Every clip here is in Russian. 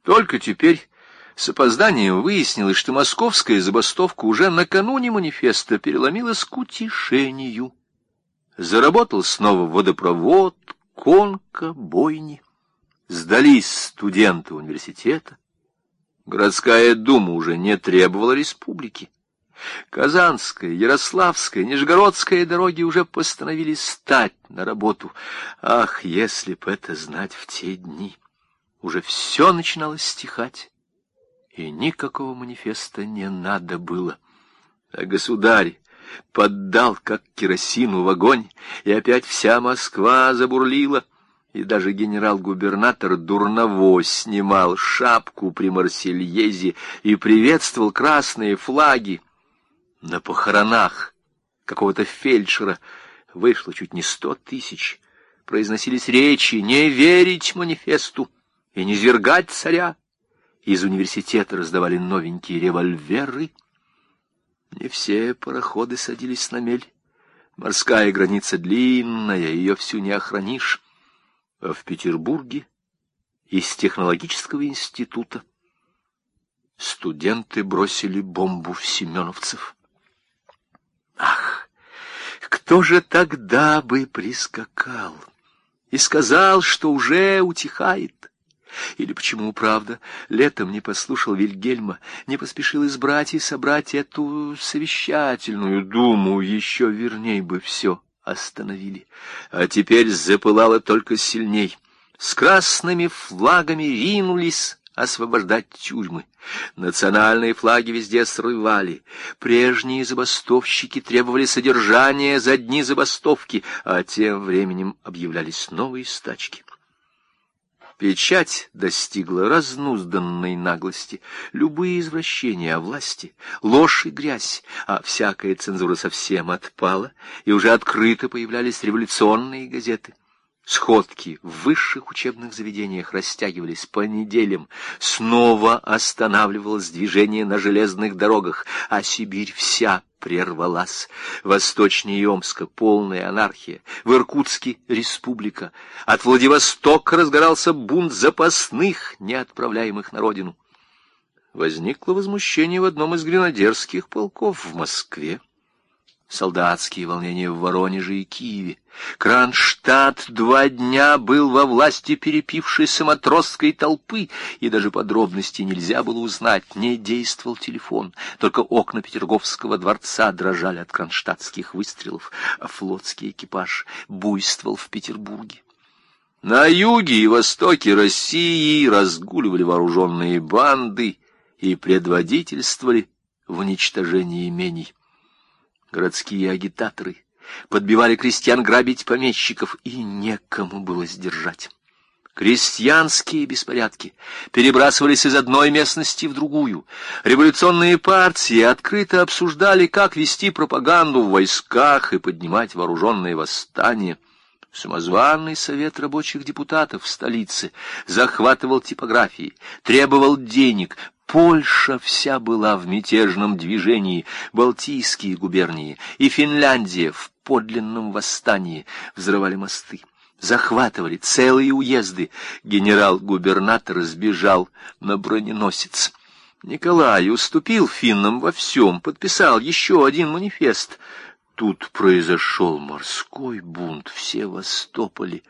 Только теперь с опозданием выяснилось, что московская забастовка уже накануне манифеста переломилась к утешению. Заработал снова водопровод, конка, бойни. Сдались студенты университета. Городская дума уже не требовала республики. Казанская, Ярославская, Нижегородская дороги уже постановили стать на работу. Ах, если б это знать в те дни! Уже все начинало стихать, и никакого манифеста не надо было. А государь поддал, как керосину в огонь, и опять вся Москва забурлила, и даже генерал-губернатор Дурново снимал шапку при Марсельезе и приветствовал красные флаги. На похоронах какого-то фельдшера вышло чуть не 100 тысяч. Произносились речи «не верить манифесту» и «не свергать царя». Из университета раздавали новенькие револьверы. Не все пароходы садились на мель. Морская граница длинная, ее всю не охранишь. А в Петербурге из технологического института студенты бросили бомбу в семеновцев. Ах, кто же тогда бы прискакал и сказал, что уже утихает? Или почему, правда, летом не послушал Вильгельма, не поспешил избрать и собрать эту совещательную думу, еще верней бы все остановили. А теперь запылало только сильней. С красными флагами ринулись освобождать тюрьмы. Национальные флаги везде срывали. Прежние забастовщики требовали содержания за дни забастовки, а тем временем объявлялись новые стачки. Печать достигла разнузданной наглости. Любые извращения о власти, ложь и грязь, а всякая цензура совсем отпала, и уже открыто появлялись революционные газеты. Сходки в высших учебных заведениях растягивались по неделям, снова останавливалось движение на железных дорогах, а Сибирь вся прервалась. Восточнее Омска полная анархия, в Иркутске республика. От Владивостока разгорался бунт запасных, не отправляемых на родину. Возникло возмущение в одном из гренадерских полков в Москве. Солдатские волнения в Воронеже и Киеве. Кронштадт 2 дня был во власти перепившейся матросской толпы, и даже подробностей нельзя было узнать, не действовал телефон, только окна Петерговского дворца дрожали от кронштадтских выстрелов, а флотский экипаж буйствовал в Петербурге. На юге и востоке России разгуливали вооруженные банды и предводительствовали в уничтожении имений. Городские агитаторы подбивали крестьян грабить помещиков, и некому было сдержать. Крестьянские беспорядки перебрасывались из одной местности в другую. Революционные партии открыто обсуждали, как вести пропаганду в войсках и поднимать вооруженные восстания. Самозваный совет рабочих депутатов в столице захватывал типографии, требовал денег. Польша вся была в мятежном движении, Балтийские губернии и Финляндия в подлинном восстании, взрывали мосты, захватывали целые уезды. Генерал-губернатор сбежал на броненосец. Николай уступил финнам во всем, подписал еще один манифест. Тут произошел морской бунт в Севастополе,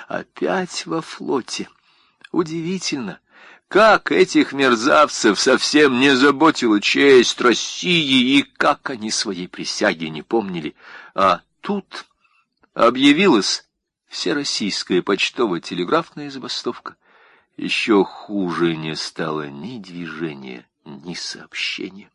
опять во флоте. Удивительно, как этих мерзавцев совсем не заботила честь России, и как они своей присяги не помнили. А тут объявилась всероссийская почтово-телеграфная забастовка. Еще хуже не стало ни движения, ни сообщения.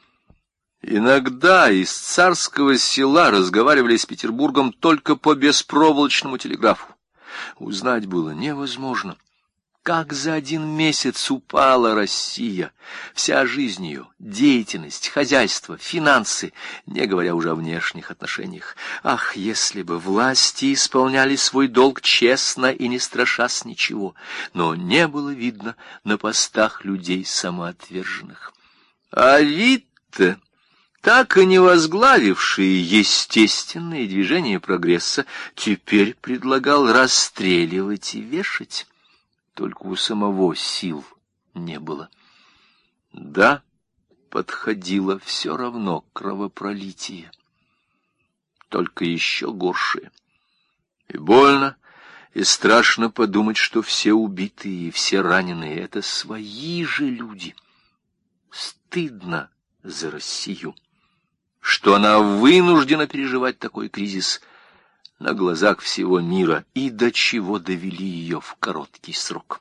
Иногда из Царского Села разговаривали с Петербургом только по беспроволочному телеграфу. Узнать было невозможно, как за 1 месяц упала Россия, вся жизнь ее, деятельность, хозяйство, финансы, не говоря уже о внешних отношениях. Ах, если бы власти исполняли свой долг честно и не страшась ничего, но не было видно на постах людей самоотверженных. А Витте, так и не возглавивший естественные движения прогресса, теперь предлагал расстреливать и вешать. Только у самого сил не было. Да, подходило все равно кровопролитие, только еще горшее. И больно, и страшно подумать, что все убитые и все раненые — это свои же люди. Стыдно за Россию, что она вынуждена переживать такой кризис на глазах всего мира, и до чего довели ее в короткий срок.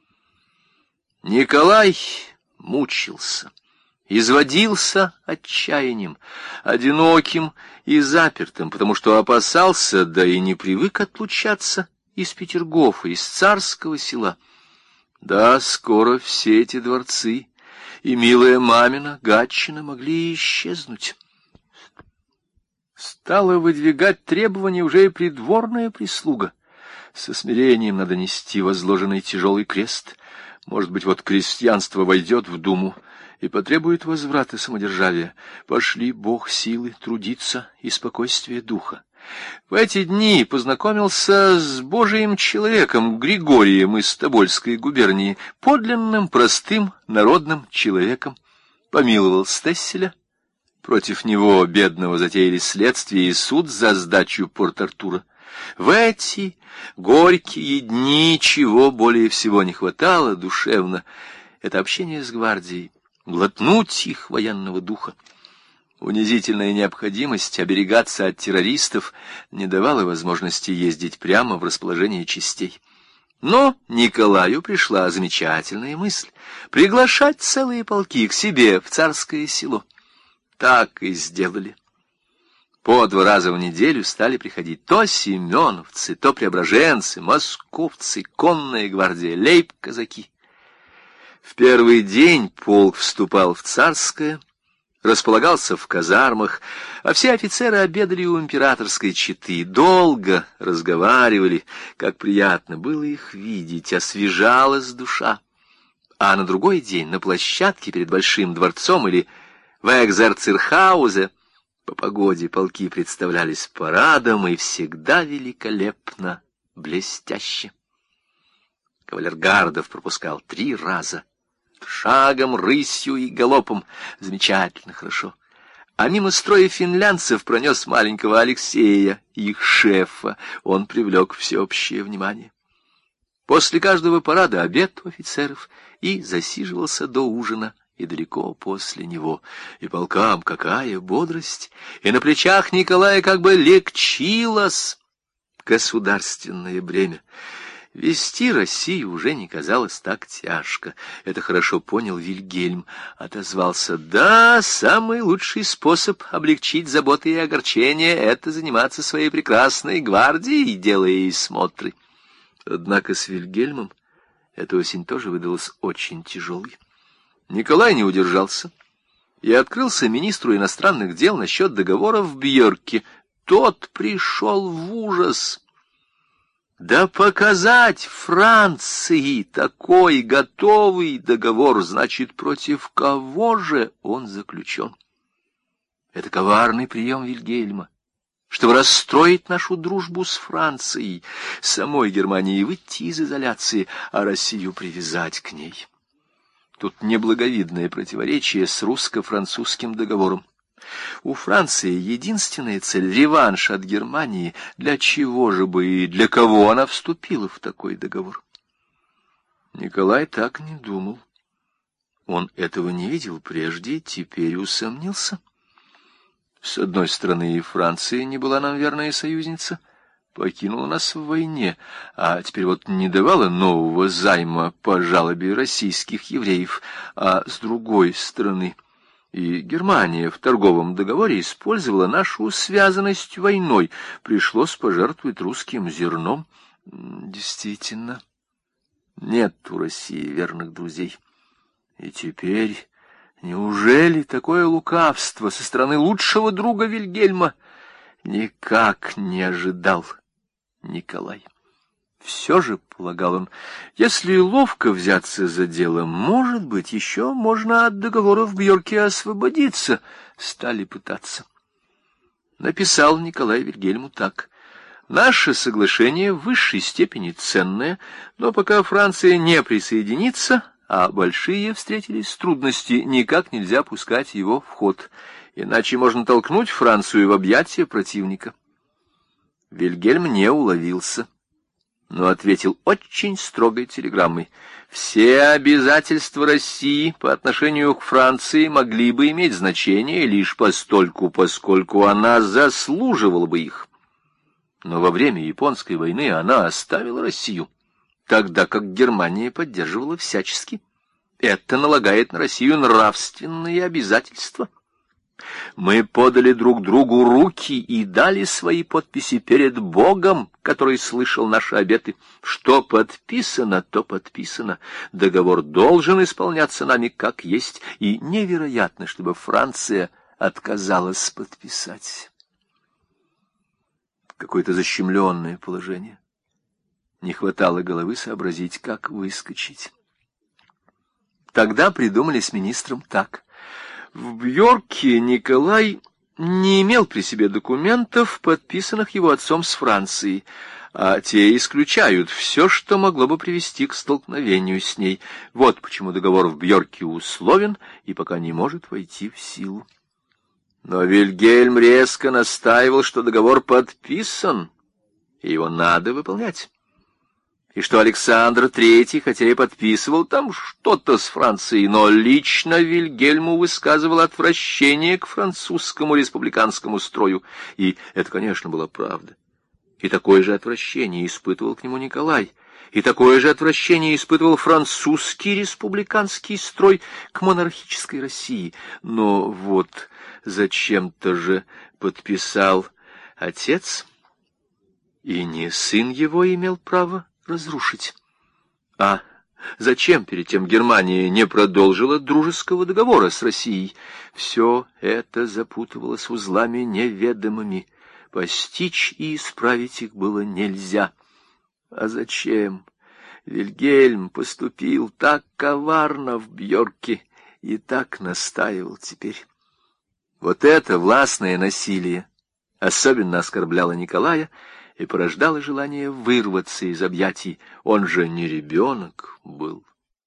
Николай мучился, изводился отчаянием, одиноким и запертым, потому что опасался, да и не привык отлучаться из Петергофа, из царского села. Да, скоро все эти дворцы и милая мамина Гатчина могли исчезнуть. Стала выдвигать требования уже и придворная прислуга. Со смирением надо нести возложенный тяжелый крест. Может быть, вот крестьянство войдет в думу и потребует возврата самодержавия. Пошли, Бог, силы трудиться и спокойствие духа. В эти дни познакомился с Божиим человеком Григорием из Тобольской губернии, подлинным, простым, народным человеком. Помиловал Стесселя. Против него, бедного, затеяли следствие и суд за сдачу Порт-Артура. В эти горькие дни чего более всего не хватало душевно — это общение с гвардией, глотнуть их военного духа. Унизительная необходимость оберегаться от террористов не давала возможности ездить прямо в расположение частей. Но Николаю пришла замечательная мысль — приглашать целые полки к себе в царское село. Так и сделали. По 2 раза в неделю стали приходить то семеновцы, то преображенцы, московцы, конная гвардия, лейб-казаки. В первый день полк вступал в царское, располагался в казармах, а все офицеры обедали у императорской четы, долго разговаривали, как приятно было их видеть, освежалась душа. А на другой день на площадке перед Большим дворцом или в Экзерцирхаузе по погоде полки представлялись парадом и всегда великолепно, блестяще. Кавалергардов пропускал 3 раза. Шагом, рысью и галопом. Замечательно хорошо. А мимо строя финлянцев пронес маленького Алексея, их шефа. Он привлек всеобщее внимание. После каждого парада обед у офицеров и засиживался до ужина, и далеко после него. И полкам какая бодрость! И на плечах Николая как бы легчилось государственное бремя. Вести Россию уже не казалось так тяжко. Это хорошо понял Вильгельм. Отозвался: да, самый лучший способ облегчить заботы и огорчения — это заниматься своей прекрасной гвардией, делая ей смотры. Однако с Вильгельмом эта осень тоже выдалась очень тяжелой. Николай не удержался и открылся министру иностранных дел насчет договора в Бьорке. Тот пришел в ужас. Да показать Франции такой готовый договор, значит, против кого же он заключен? Это коварный прием Вильгельма, чтобы расстроить нашу дружбу с Францией, самой Германии выйти из изоляции, а Россию привязать к ней. Тут неблаговидное противоречие с русско-французским договором. У Франции единственная цель — реванш от Германии. Для чего же бы и для кого она вступила в такой договор? Николай так не думал. Он этого не видел прежде, теперь усомнился. С одной стороны, и Франция не была нам верная союзница, покинула нас в войне, а теперь вот не давала нового займа по жалобе российских евреев, а с другой стороны... И Германия в торговом договоре использовала нашу связанность войной. Пришлось пожертвовать русским зерном. Действительно, нет у России верных друзей. И теперь, неужели такое лукавство со стороны лучшего друга Вильгельма? Никак не ожидал Николай. Все же, полагал он, если ловко взяться за дело, может быть, еще можно от договора в Бьорке освободиться. Стали пытаться. Написал Николай Вильгельму так: наше соглашение в высшей степени ценное, но пока Франция не присоединится, а большие встретились с трудности, никак нельзя пускать его в ход, иначе можно толкнуть Францию в объятия противника. Вильгельм не уловился, но ответил очень строгой телеграммой: все обязательства России по отношению к Франции могли бы иметь значение лишь постольку, поскольку она заслуживала бы их. Но во время Японской войны она оставила Россию, тогда как Германия поддерживала всячески. Это налагает на Россию нравственные обязательства. Мы подали друг другу руки и дали свои подписи перед Богом, который слышал наши обеты. Что подписано, то подписано. Договор должен исполняться нами как есть, и невероятно, чтобы Франция отказалась подписать. Какое-то защемленное положение. Не хватало головы сообразить, как выскочить. Тогда придумали с министром так. В Бьорке Николай не имел при себе документов, подписанных его отцом с Францией, а те исключают все, что могло бы привести к столкновению с ней. Вот почему договор в Бьорке условен и пока не может войти в силу. Но Вильгельм резко настаивал, что договор подписан, и его надо выполнять. И что Александр III, хотя и подписывал там что-то с Францией, но лично Вильгельму высказывал отвращение к французскому республиканскому строю. И это, конечно, была правда. И такое же отвращение испытывал к нему Николай. И такое же отвращение испытывал французский республиканский строй к монархической России. Но вот зачем-то же подписал отец, и не сын его имел право разрушить. А зачем перед тем Германия не продолжила дружеского договора с Россией? Все это запутывалось узлами неведомыми. Постичь и исправить их было нельзя. А зачем Вильгельм поступил так коварно в Бьорке и так настаивал теперь? Вот это властное насилие особенно оскорбляло Николая и порождало желание вырваться из объятий. Он же не ребенок был.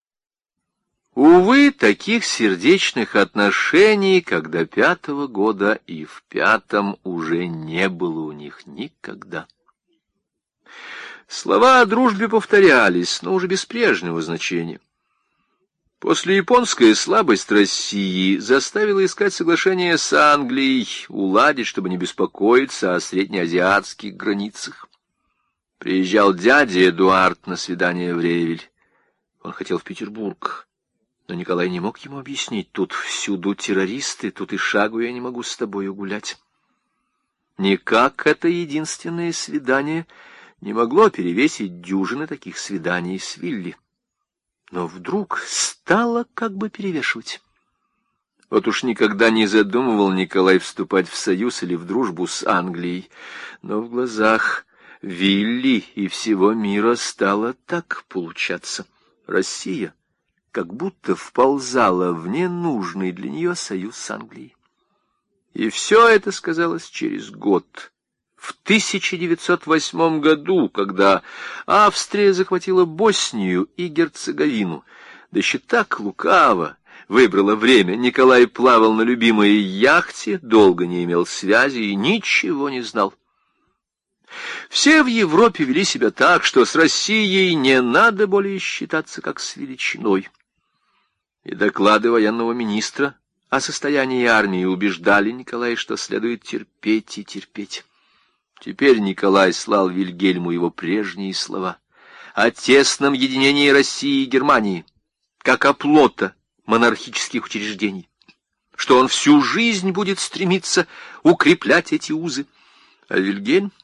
Увы, таких сердечных отношений, как до 5-го года, и в 5-м уже не было у них никогда. Слова о дружбе повторялись, но уже без прежнего значения. Послеяпонская слабость России заставила искать соглашение с Англией, уладить, чтобы не беспокоиться о среднеазиатских границах. Приезжал дядя Эдуард на свидание в Ревель. Он хотел в Петербург, но Николай не мог ему объяснить: тут всюду террористы, тут и шагу я не могу с тобою гулять. Никак это единственное свидание не могло перевесить дюжины таких свиданий с Вилли. Но вдруг стало как бы перевешивать. Вот уж никогда не задумывал Николай вступать в союз или в дружбу с Англией, но в глазах Вилли и всего мира стало так получаться. Россия как будто вползала в ненужный для нее союз с Англией. И все это сказалось через год, в 1908 году, когда Австрия захватила Боснию и Герцеговину. Да еще так лукаво выбрала время. Николай плавал на любимой яхте, долго не имел связи и ничего не знал. Все в Европе вели себя так, что с Россией не надо более считаться как с величиной. И доклады военного министра о состоянии армии убеждали Николая, что следует терпеть и терпеть. Теперь Николай слал Вильгельму его прежние слова о тесном единении России и Германии, как оплота монархических учреждений, что он всю жизнь будет стремиться укреплять эти узы. А Вильгельм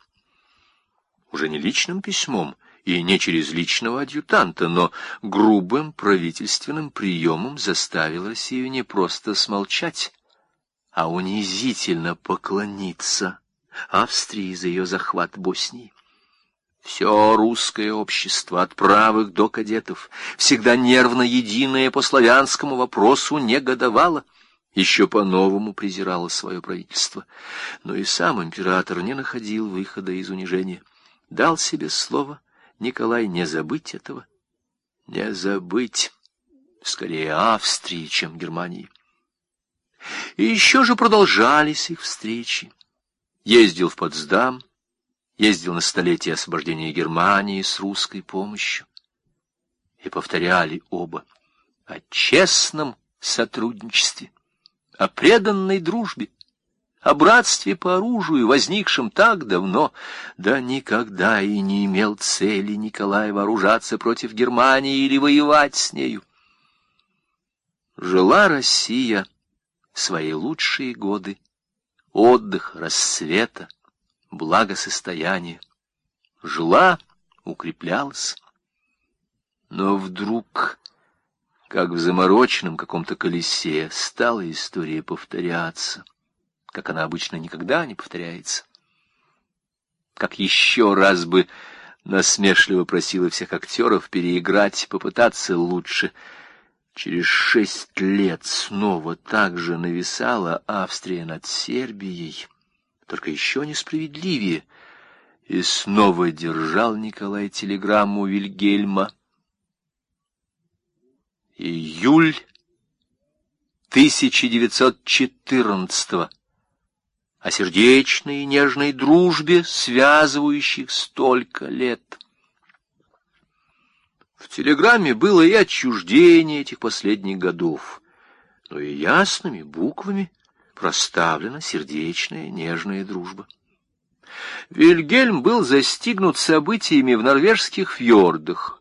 уже не личным письмом и не через личного адъютанта, но грубым правительственным приемом заставил Россию не просто смолчать, а унизительно поклониться Австрии за ее захват Боснии. Все русское общество, от правых до кадетов, всегда нервно единое по славянскому вопросу, негодовало, еще по-новому презирало свое правительство. Но и сам император не находил выхода из унижения. Дал себе слово Николай не забыть этого, не забыть. скорее Австрии, чем Германии. И еще же продолжались их встречи. Ездил в Потсдам, ездил на столетие освобождения Германии с русской помощью. И повторяли оба о честном сотрудничестве, о преданной дружбе, о братстве по оружию, возникшем так давно, да никогда и не имел цели Николай вооружаться против Германии или воевать с нею. Жила Россия свои лучшие годы, отдых, расцвета, благосостояния. Жила, укреплялась. Но вдруг, как в замороченном каком-то колесе, стала история повторяться, как она обычно никогда не повторяется. Как еще раз бы насмешливо просила всех актеров переиграть, попытаться лучше. Через 6 лет снова так же нависала Австрия над Сербией, только еще несправедливее, и снова держал Николай телеграмму Вильгельма. Июль 1914-го. О сердечной и нежной дружбе, связывающих столько лет. В телеграмме было и отчуждение этих последних годов, но и ясными буквами проставлена сердечная, нежная дружба. Вильгельм был застигнут событиями в норвежских фьордах,